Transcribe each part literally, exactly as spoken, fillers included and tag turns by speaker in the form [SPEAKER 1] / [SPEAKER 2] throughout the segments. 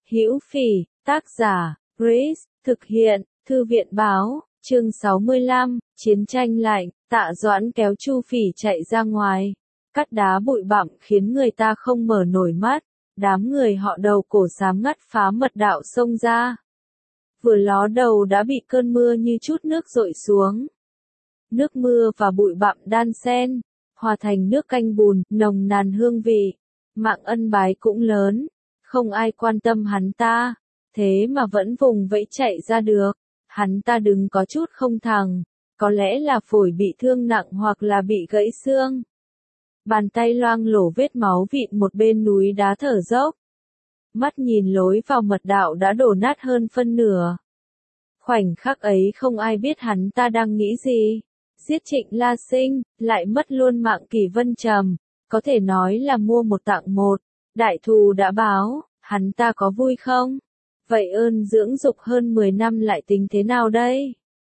[SPEAKER 1] Hữu Phỉ, tác giả, Grace, thực hiện, Thư viện báo, chương sáu mươi lăm, chiến tranh lạnh, Tạ Doãn kéo Chu Phỉ chạy ra ngoài. Cắt đá bụi bặm khiến người ta không mở nổi mắt, đám người họ đầu cổ xám ngắt phá mật đạo xông ra. Vừa ló đầu đã bị cơn mưa như chút nước dội xuống. Nước mưa và bụi bặm đan xen, hòa thành nước canh bùn, nồng nàn hương vị. Mạng Ân Bái cũng lớn, không ai quan tâm hắn ta, thế mà vẫn vùng vẫy chạy ra được. Hắn ta đừng có chút không thằng, có lẽ là phổi bị thương nặng hoặc là bị gãy xương. Bàn tay loang lổ vết máu vịn một bên núi đá thở dốc. Mắt nhìn lối vào mật đạo đã đổ nát hơn phân nửa. Khoảnh khắc ấy không ai biết hắn ta đang nghĩ gì. Giết Trịnh La Sinh, lại mất luôn mạng Kỳ Vân Trầm, có thể nói là mua một tặng một. Đại thù đã báo, hắn ta có vui không? Vậy ơn dưỡng dục hơn mười năm lại tính thế nào đây?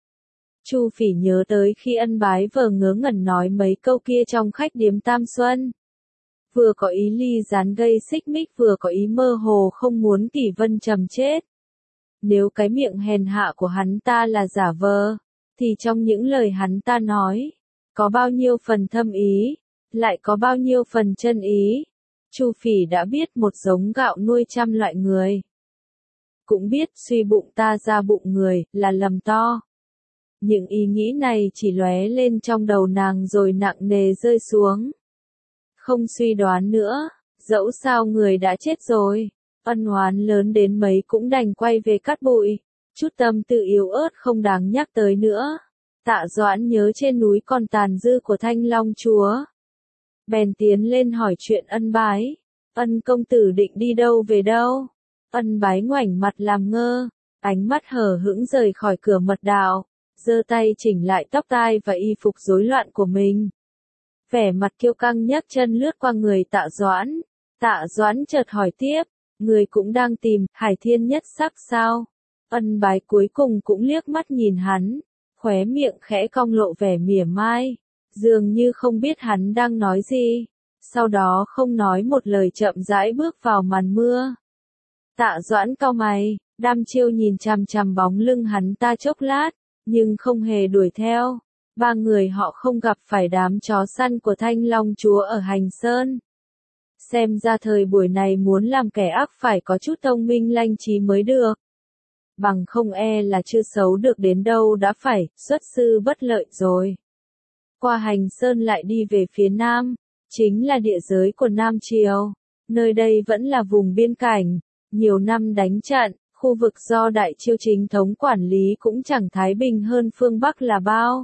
[SPEAKER 1] Chu Phỉ nhớ tới khi Ân Bái vờ ngớ ngẩn nói mấy câu kia trong khách điếm Tam Xuân. Vừa có ý ly gián gây xích mích vừa có ý mơ hồ không muốn Kỳ Vân Trầm chết. Nếu cái miệng hèn hạ của hắn ta là giả vờ, thì trong những lời hắn ta nói, có bao nhiêu phần thâm ý, lại có bao nhiêu phần chân ý. Chu Phỉ đã biết một giống gạo nuôi trăm loại người. Cũng biết suy bụng ta ra bụng người là lầm to. Những ý nghĩ này chỉ lóe lên trong đầu nàng rồi nặng nề rơi xuống. Không suy đoán nữa, dẫu sao người đã chết rồi, ân oán lớn đến mấy cũng đành quay về cát bụi. Chút tâm tư yếu ớt không đáng nhắc tới nữa. Tạ Doãn nhớ trên núi còn tàn dư của Thanh Long Chúa. Bèn tiến lên hỏi chuyện Ân Bái. Ân công tử định đi đâu về đâu? Ân Bái ngoảnh mặt làm ngơ, ánh mắt hờ hững rời khỏi cửa mật đạo, giơ tay chỉnh lại tóc tai và y phục rối loạn của mình. Vẻ mặt kiêu căng nhấc chân lướt qua người Tạ Doãn. Tạ Doãn chợt hỏi tiếp, người cũng đang tìm Hải Thiên Nhất Sắc sao? Ân Bái cuối cùng cũng liếc mắt nhìn hắn, khóe miệng khẽ cong lộ vẻ mỉa mai, dường như không biết hắn đang nói gì. Sau đó không nói một lời chậm rãi bước vào màn mưa. Tạ Doãn cau mày, đăm chiêu nhìn chằm chằm bóng lưng hắn ta chốc lát, nhưng không hề đuổi theo. Ba người họ không gặp phải đám chó săn của Thanh Long Chúa ở Hành Sơn. Xem ra thời buổi này muốn làm kẻ ác phải có chút thông minh lanh trí mới được. Bằng không e là chưa xấu được đến đâu đã phải xuất sư bất lợi rồi. Qua Hành Sơn lại đi về phía nam, chính là địa giới của Nam Triều. Nơi đây vẫn là vùng biên cảnh, nhiều năm đánh trận, khu vực do Đại Chiêu chính thống quản lý cũng chẳng thái bình hơn phương Bắc là bao.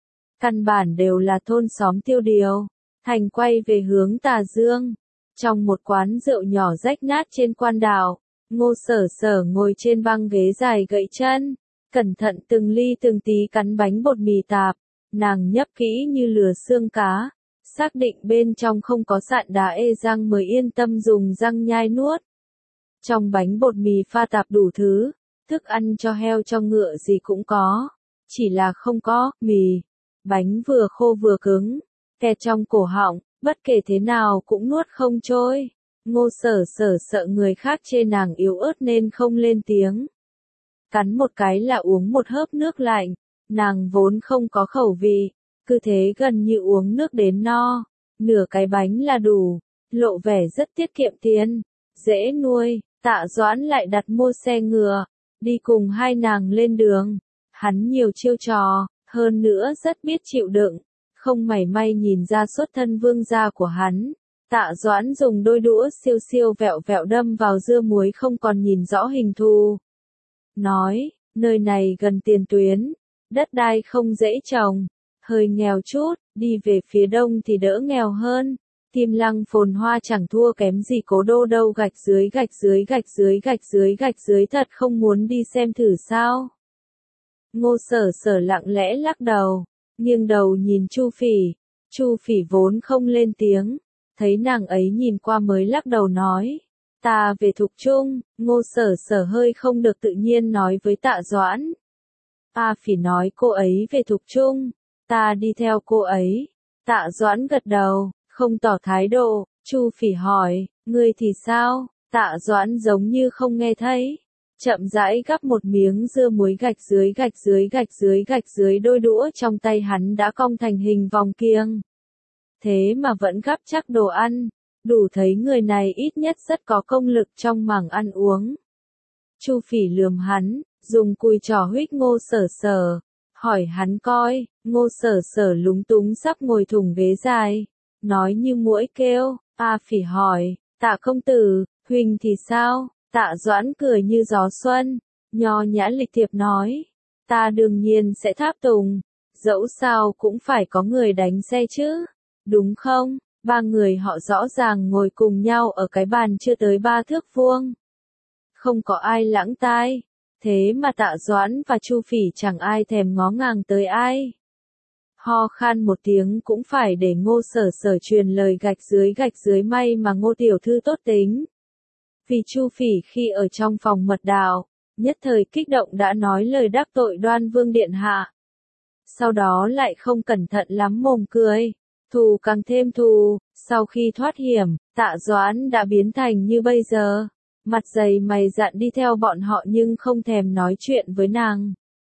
[SPEAKER 1] Căn bản đều là thôn xóm tiêu điều. Thành quay về hướng Tà Dương. Trong một quán rượu nhỏ rách nát trên quan đảo, Ngô Sở Sở ngồi trên băng ghế dài gãy chân, cẩn thận từng ly từng tí cắn bánh bột mì tạp. Nàng nhấp kỹ như lừa xương cá, xác định bên trong không có sạn đá ê răng mới yên tâm dùng răng nhai nuốt. Trong bánh bột mì pha tạp đủ thứ, thức ăn cho heo cho ngựa gì cũng có, chỉ là không có mì. Bánh vừa khô vừa cứng, kẹt trong cổ họng, bất kể thế nào cũng nuốt không trôi. Ngô Sở Sở sợ người khác chê nàng yếu ớt nên không lên tiếng. Cắn một cái là uống một hớp nước lạnh, nàng vốn không có khẩu vị, cứ thế gần như uống nước đến no, nửa cái bánh là đủ, lộ vẻ rất tiết kiệm tiền, dễ nuôi. Tạ Doãn lại đặt mua xe ngựa, đi cùng hai nàng lên đường. Hắn nhiều chiêu trò, hơn nữa rất biết chịu đựng, không mảy may nhìn ra xuất thân vương gia của hắn. Tạ Doãn dùng đôi đũa siêu siêu vẹo vẹo đâm vào dưa muối không còn nhìn rõ hình thù. Nói, nơi này gần tiền tuyến, đất đai không dễ trồng, hơi nghèo chút, đi về phía đông thì đỡ nghèo hơn. Kim Lăng phồn hoa chẳng thua kém gì Cố Đô đâu, gạch dưới gạch dưới gạch dưới gạch dưới gạch dưới, thật không muốn đi xem thử sao? Ngô Sở Sở lặng lẽ lắc đầu, nghiêng đầu nhìn Chu Phỉ. Chu Phỉ vốn không lên tiếng, thấy nàng ấy nhìn qua mới lắc đầu nói, ta về Thục Trung. Ngô Sở Sở hơi không được tự nhiên nói với Tạ Doãn. A Phỉ nói cô ấy về Thục Trung, ta đi theo cô ấy. Tạ Doãn gật đầu, không tỏ thái độ. Chu Phỉ hỏi, ngươi thì sao? Tạ Doãn giống như không nghe thấy. Chậm rãi gắp một miếng dưa muối gạch dưới gạch dưới gạch dưới gạch dưới đôi đũa trong tay hắn đã cong thành hình vòng kiêng. Thế mà vẫn gắp chắc đồ ăn, đủ thấy người này ít nhất rất có công lực trong mảng ăn uống. Chu Phỉ lườm hắn, dùng cùi trỏ huých Ngô Sở Sở, hỏi hắn coi. Ngô Sở Sở lúng túng sắp ngồi thủng ghế dài, nói như muỗi kêu. A Phỉ hỏi, Tạ công tử, huynh thì sao? Tạ Doãn cười như gió xuân, nho nhã lịch thiệp nói, ta đương nhiên sẽ tháp tùng, dẫu sao cũng phải có người đánh xe chứ, đúng không? Ba người họ rõ ràng ngồi cùng nhau ở cái bàn chưa tới ba thước vuông. Không có ai lãng tai, thế mà Tạ Doãn và Chu Phỉ chẳng ai thèm ngó ngàng tới ai. Ho khan một tiếng cũng phải để Ngô Sở Sở truyền lời gạch dưới gạch dưới, may mà Ngô tiểu thư tốt tính. Vì Chu Phỉ khi ở trong phòng mật đạo, nhất thời kích động đã nói lời đắc tội Đoan Vương điện hạ. Sau đó lại không cẩn thận lắm mồm cười, thù càng thêm thù, sau khi thoát hiểm, Tạ Doãn đã biến thành như bây giờ, mặt dày mày dạn đi theo bọn họ nhưng không thèm nói chuyện với nàng.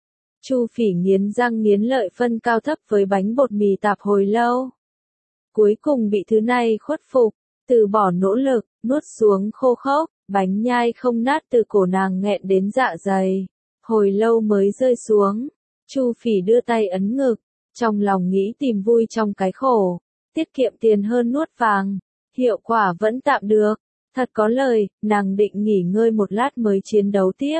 [SPEAKER 1] Chu Phỉ nghiến răng nghiến lợi phân cao thấp với bánh bột mì tạp hồi lâu. Cuối cùng bị thứ này khuất phục, từ bỏ nỗ lực, nuốt xuống khô khốc, bánh nhai không nát từ cổ nàng nghẹn đến dạ dày. Hồi lâu mới rơi xuống, Chu Phỉ đưa tay ấn ngực, trong lòng nghĩ tìm vui trong cái khổ, tiết kiệm tiền hơn nuốt vàng, hiệu quả vẫn tạm được. Thật có lời, nàng định nghỉ ngơi một lát mới chiến đấu tiếp.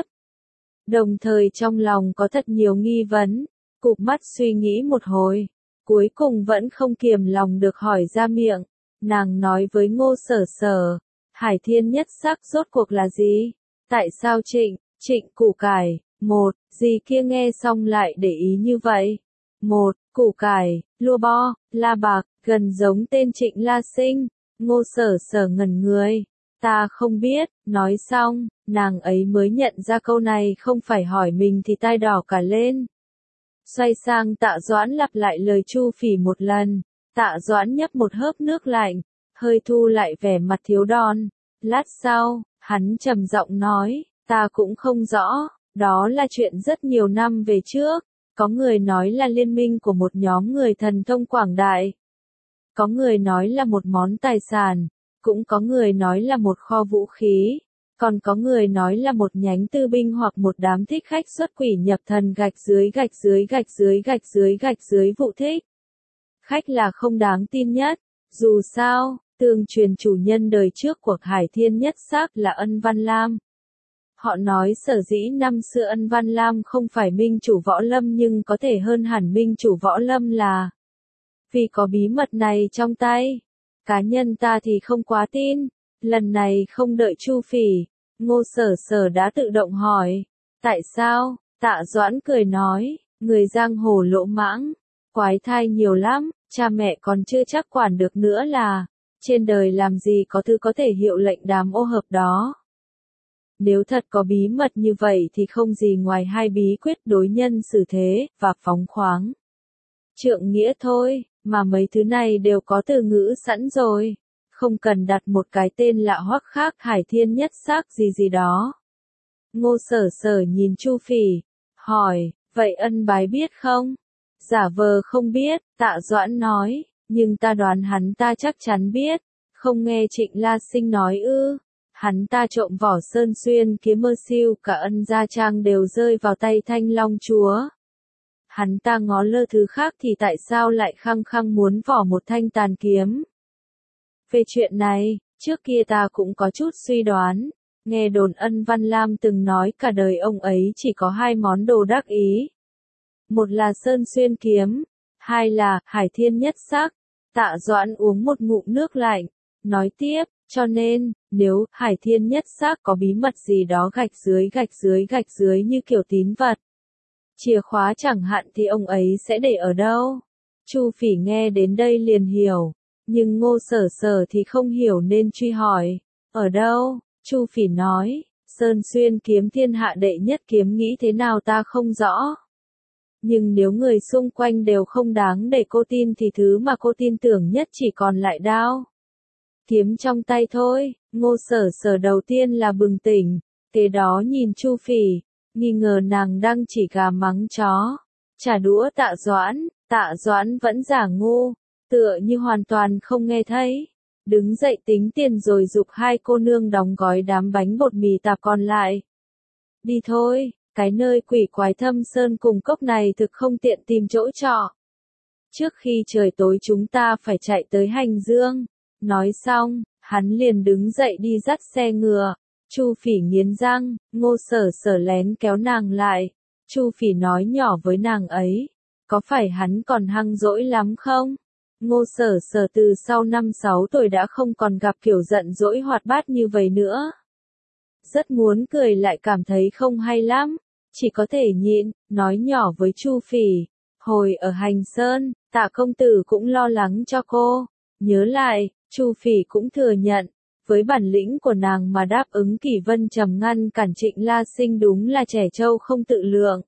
[SPEAKER 1] Đồng thời trong lòng có thật nhiều nghi vấn, cụp mắt suy nghĩ một hồi, cuối cùng vẫn không kiềm lòng được hỏi ra miệng. Nàng nói với Ngô Sở Sở, Hải Thiên Nhất Sắc rốt cuộc là gì? Tại sao Trịnh, Trịnh củ cải, một, gì kia nghe xong lại để ý như vậy? Một, củ cải, lua bo, la bạc, gần giống tên Trịnh La Sinh. Ngô Sở Sở ngẩn người. Ta không biết, nói xong, nàng ấy mới nhận ra câu này không phải hỏi mình thì tai đỏ cả lên. Xoay sang Tạ Doãn lặp lại lời Chu Phỉ một lần, Tạ Doãn nhấp một hớp nước lạnh, hơi thu lại vẻ mặt thiếu đòn. Lát sau, hắn trầm giọng nói, ta cũng không rõ, đó là chuyện rất nhiều năm về trước, có người nói là liên minh của một nhóm người thần thông quảng đại. Có người nói là một món tài sản. Cũng có người nói là một kho vũ khí, còn có người nói là một nhánh tư binh hoặc một đám thích khách xuất quỷ nhập thần gạch dưới gạch dưới gạch dưới gạch dưới gạch dưới vụ thích. Khách là không đáng tin nhất, dù sao, tương truyền chủ nhân đời trước của Hải Thiên Nhất Sắc là Ân Văn Lam. Họ nói sở dĩ năm xưa Ân Văn Lam không phải minh chủ võ lâm nhưng có thể hơn hẳn minh chủ võ lâm là vì có bí mật này trong tay. Cá nhân ta thì không quá tin, lần này không đợi Chu Phỉ, Ngô Sở Sở đã tự động hỏi, tại sao? Tạ Doãn cười nói, người giang hồ lỗ mãng, quái thai nhiều lắm, cha mẹ còn chưa chắc quản được nữa là, trên đời làm gì có thứ có thể hiệu lệnh đám ô hợp đó. Nếu thật có bí mật như vậy thì không gì ngoài hai bí quyết đối nhân xử thế, và phóng khoáng. Trượng nghĩa thôi. Mà mấy thứ này đều có từ ngữ sẵn rồi, không cần đặt một cái tên lạ hoắc khác Hải Thiên Nhất Sắc gì gì đó. Ngô Sở Sở nhìn Chu Phỉ, hỏi, vậy Ân Bái biết không? Giả vờ không biết, Tạ Doãn nói, nhưng ta đoán hắn ta chắc chắn biết, không nghe Trịnh La Sinh nói ư, hắn ta trộm vỏ Sơn Xuyên kiếm mơ siêu cả Ân gia trang đều rơi vào tay Thanh Long Chúa. Hắn ta ngó lơ thứ khác thì tại sao lại khăng khăng muốn vỏ một thanh tàn kiếm. Về chuyện này, trước kia ta cũng có chút suy đoán, nghe đồn Ân Văn Lam từng nói cả đời ông ấy chỉ có hai món đồ đắc ý. Một là Sơn Xuyên kiếm, hai là Hải Thiên Nhất Sắc. Tạ Doãn uống một ngụm nước lạnh, nói tiếp, cho nên, nếu Hải Thiên Nhất Sắc có bí mật gì đó gạch dưới gạch dưới gạch dưới như kiểu tín vật, chìa khóa chẳng hạn thì ông ấy sẽ để ở đâu? Chu Phỉ nghe đến đây liền hiểu, nhưng Ngô Sở Sở thì không hiểu nên truy hỏi, ở đâu? Chu Phỉ nói, Sơn Xuyên kiếm thiên hạ đệ nhất kiếm nghĩ thế nào ta không rõ. Nhưng nếu người xung quanh đều không đáng để cô tin thì thứ mà cô tin tưởng nhất chỉ còn lại đao. Kiếm trong tay thôi. Ngô Sở Sở đầu tiên là bừng tỉnh, kế đó nhìn Chu Phỉ, nghi ngờ nàng đang chỉ gà mắng chó. Trả đũa Tạ Doãn, Tạ Doãn vẫn giả ngu, tựa như hoàn toàn không nghe thấy. Đứng dậy tính tiền rồi giục hai cô nương đóng gói đám bánh bột mì tạp còn lại. Đi thôi, cái nơi quỷ quái thâm sơn cùng cốc này thực không tiện tìm chỗ trọ. Trước khi trời tối chúng ta phải chạy tới Hành Dương. Nói xong, hắn liền đứng dậy đi dắt xe ngựa. Chu Phỉ nghiến răng, Ngô Sở Sở lén kéo nàng lại. Chu Phỉ nói nhỏ với nàng ấy, có phải hắn còn hăng dỗi lắm không? Ngô Sở Sở từ sau năm sáu tuổi đã không còn gặp kiểu giận dỗi hoạt bát như vậy nữa. Rất muốn cười lại cảm thấy không hay lắm, chỉ có thể nhịn, nói nhỏ với Chu Phỉ, hồi ở Hành Sơn, Tạ công tử cũng lo lắng cho cô. Nhớ lại, Chu Phỉ cũng thừa nhận, với bản lĩnh của nàng mà đáp ứng Kỷ Vân Trầm ngăn cản Trịnh La Sinh đúng là trẻ trâu không tự lượng.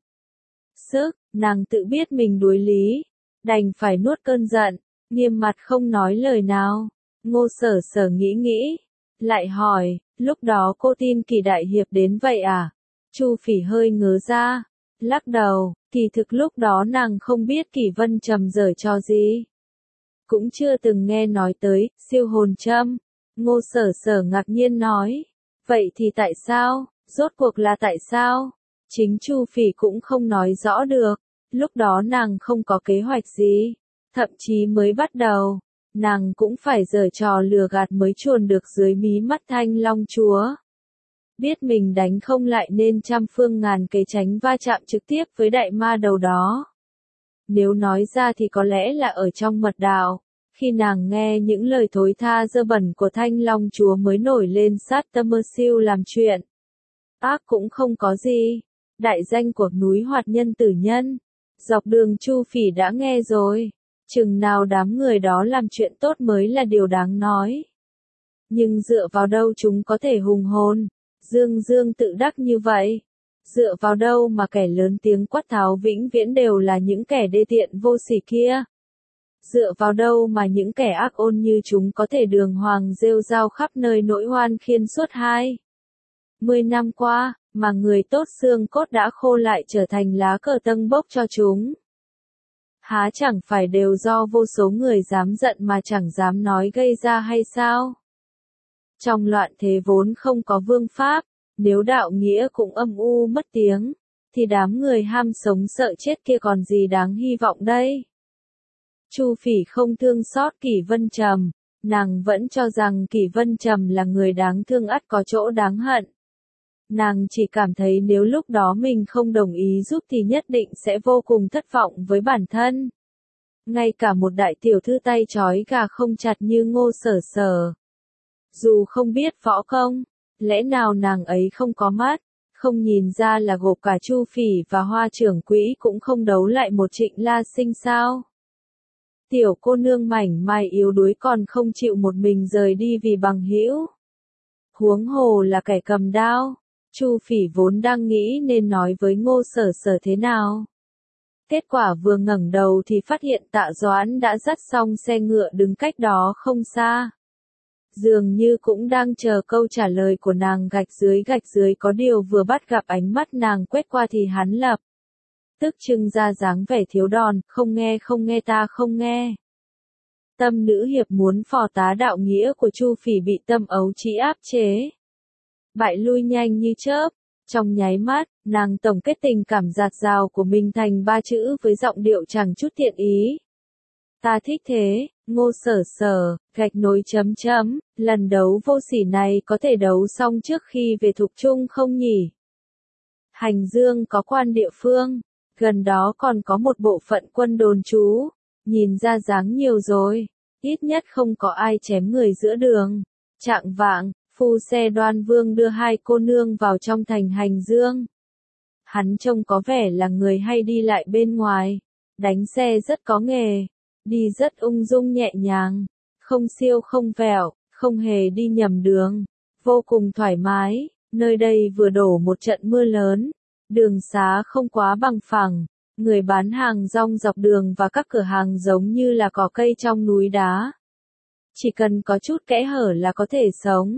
[SPEAKER 1] Sức, nàng tự biết mình đuối lý, đành phải nuốt cơn giận, nghiêm mặt không nói lời nào. Ngô Sở Sở nghĩ nghĩ, lại hỏi, lúc đó cô tin Kỷ đại hiệp đến vậy à? Chu Phỉ hơi ngớ ra, lắc đầu, kỳ thực lúc đó nàng không biết Kỷ Vân Trầm giở trò gì. Cũng chưa từng nghe nói tới, siêu hồn châm. Ngô Sở Sở ngạc nhiên nói, vậy thì tại sao, rốt cuộc là tại sao? Chính Chu Phỉ cũng không nói rõ được, lúc đó nàng không có kế hoạch gì, thậm chí mới bắt đầu, nàng cũng phải giở trò lừa gạt mới chuồn được dưới mí mắt Thanh Long Chúa. Biết mình đánh không lại nên trăm phương ngàn kế tránh va chạm trực tiếp với đại ma đầu đó. Nếu nói ra thì có lẽ là ở trong mật đạo, khi nàng nghe những lời thối tha dơ bẩn của Thanh Long Chúa mới nổi lên sát tâm mơ siêu làm chuyện. Ác cũng không có gì, đại danh của núi Hoạt Nhân Tử Nhân, dọc đường Chu Phỉ đã nghe rồi, chừng nào đám người đó làm chuyện tốt mới là điều đáng nói. Nhưng dựa vào đâu chúng có thể hùng hồn, dương dương tự đắc như vậy? Dựa vào đâu mà kẻ lớn tiếng quát tháo vĩnh viễn đều là những kẻ đê tiện vô sỉ kia? Dựa vào đâu mà những kẻ ác ôn như chúng có thể đường hoàng rêu rao khắp nơi nỗi oan khiên suốt hai mươi năm qua, mà người tốt xương cốt đã khô lại trở thành lá cờ tâng bốc cho chúng? Há chẳng phải đều do vô số người dám giận mà chẳng dám nói gây ra hay sao? Trong loạn thế vốn không có vương pháp, nếu đạo nghĩa cũng âm u mất tiếng, thì đám người ham sống sợ chết kia còn gì đáng hy vọng đây? Chu Phỉ không thương xót Kỷ Vân Trầm, nàng vẫn cho rằng Kỷ Vân Trầm là người đáng thương ắt có chỗ đáng hận. Nàng chỉ cảm thấy nếu lúc đó mình không đồng ý giúp thì nhất định sẽ vô cùng thất vọng với bản thân. Ngay cả một đại tiểu thư tay trói gà không chặt như Ngô Sở Sở, dù không biết võ công, lẽ nào nàng ấy không có mắt, không nhìn ra là gộp cả Chu Phỉ và Hoa Trưởng Quỹ cũng không đấu lại một Trịnh La Sinh sao? Tiểu cô nương mảnh mai yếu đuối còn không chịu một mình rời đi vì bằng hữu. Huống hồ là kẻ cầm đao. Chu Phỉ vốn đang nghĩ nên nói với Ngô Sở Sở thế nào. Kết quả vừa ngẩng đầu thì phát hiện Tạ Doãn đã dắt xong xe ngựa đứng cách đó không xa. Dường như cũng đang chờ câu trả lời của nàng gạch dưới gạch dưới, có điều vừa bắt gặp ánh mắt nàng quét qua thì hắn lập tức trưng ra dáng vẻ thiếu đòn, không nghe không nghe ta không nghe. Tâm nữ hiệp muốn phò tá đạo nghĩa của Chu Phỉ bị tâm ấu trĩ áp chế, bại lui nhanh như chớp. Trong nháy mắt, nàng tổng kết tình cảm dạt dào của mình thành ba chữ với giọng điệu chẳng chút thiện ý. Ta thích thế, Ngô Sở Sở, gạch nối chấm chấm, lần đấu vô sỉ này có thể đấu xong trước khi về Thục Trung không nhỉ? Hành Dương có quan địa phương, gần đó còn có một bộ phận quân đồn trú, nhìn ra dáng nhiều rồi, ít nhất không có ai chém người giữa đường. Trạng vạng, phu xe Đoan Vương đưa hai cô nương vào trong thành Hành Dương. Hắn trông có vẻ là người hay đi lại bên ngoài, đánh xe rất có nghề, đi rất ung dung nhẹ nhàng, không siêu không vẹo, không hề đi nhầm đường, vô cùng thoải mái. Nơi đây vừa đổ một trận mưa lớn, đường xá không quá bằng phẳng, người bán hàng rong dọc đường và các cửa hàng giống như là cỏ cây trong núi đá. Chỉ cần có chút kẽ hở là có thể sống.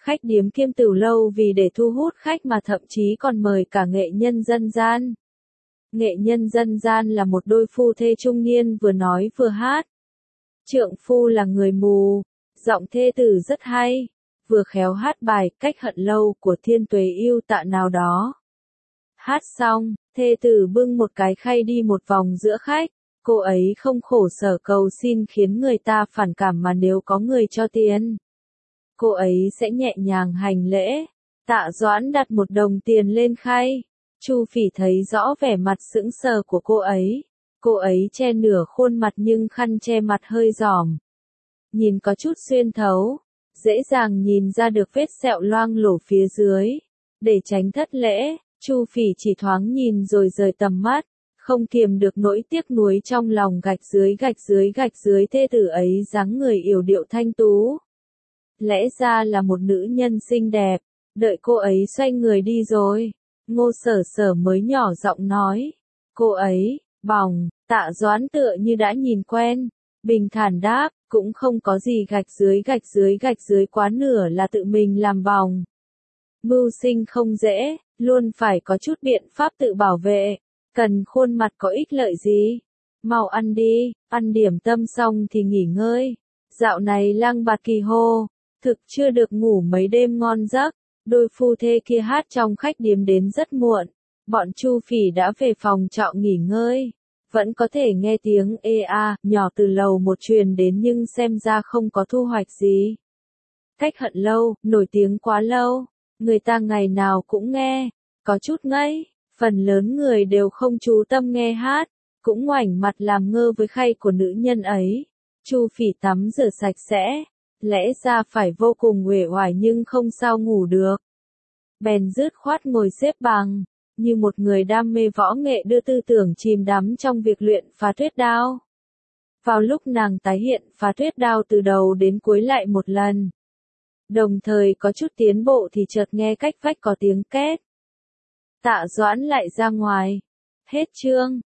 [SPEAKER 1] Khách điếm kiêm tửu lâu vì để thu hút khách mà thậm chí còn mời cả nghệ nhân dân gian. Nghệ nhân dân gian là một đôi phu thê trung niên vừa nói vừa hát. Trượng phu là người mù, giọng thê tử rất hay, vừa khéo hát bài Cách Hận Lâu của Thiên Tuế Yêu Tạ nào đó. Hát xong, thê tử bưng một cái khay đi một vòng giữa khách, cô ấy không khổ sở cầu xin khiến người ta phản cảm mà nếu có người cho tiền, cô ấy sẽ nhẹ nhàng hành lễ. Tạ Doãn đặt một đồng tiền lên khay, Chu Phỉ thấy rõ vẻ mặt sững sờ của cô ấy. Cô ấy che nửa khuôn mặt nhưng khăn che mặt hơi giòm, nhìn có chút xuyên thấu, dễ dàng nhìn ra được vết sẹo loang lổ phía dưới. Để tránh thất lễ, Chu Phỉ chỉ thoáng nhìn rồi rời tầm mắt, không kiềm được nỗi tiếc nuối trong lòng. Gạch dưới gạch dưới gạch dưới thê tử ấy dáng người yểu điệu thanh tú, lẽ ra là một nữ nhân xinh đẹp. Đợi cô ấy xoay người đi rồi, Ngô Sở Sở mới nhỏ giọng nói, cô ấy, bỏng. Tạ Doãn tựa như đã nhìn quen, bình thản đáp, cũng không có gì, gạch dưới gạch dưới gạch dưới quá nửa là tự mình làm bỏng. Mưu sinh không dễ, luôn phải có chút biện pháp tự bảo vệ, cần khuôn mặt có ích lợi gì. Mau ăn đi, ăn điểm tâm xong thì nghỉ ngơi. Dạo này Lang Bạt Kỳ hô, thực chưa được ngủ mấy đêm ngon giấc. Đôi phu thê kia hát trong khách điếm đến rất muộn, bọn Chu Phỉ đã về phòng trọ nghỉ ngơi. Vẫn có thể nghe tiếng ê a nhỏ từ lầu một truyền đến nhưng xem ra không có thu hoạch gì. Cách Hận Lâu, nổi tiếng quá lâu, người ta ngày nào cũng nghe, có chút ngây, phần lớn người đều không chú tâm nghe hát, cũng ngoảnh mặt làm ngơ với khay của nữ nhân ấy. Chu Phỉ tắm rửa sạch sẽ, lẽ ra phải vô cùng uể oải nhưng không sao ngủ được. Bèn dứt khoát ngồi xếp bằng, như một người đam mê võ nghệ đưa tư tưởng chìm đắm trong việc luyện phá tuyết đao. Vào lúc nàng tái hiện phá tuyết đao từ đầu đến cuối lại một lần, đồng thời có chút tiến bộ thì chợt nghe cách vách có tiếng két. Tạ Doãn lại ra ngoài. Hết chương.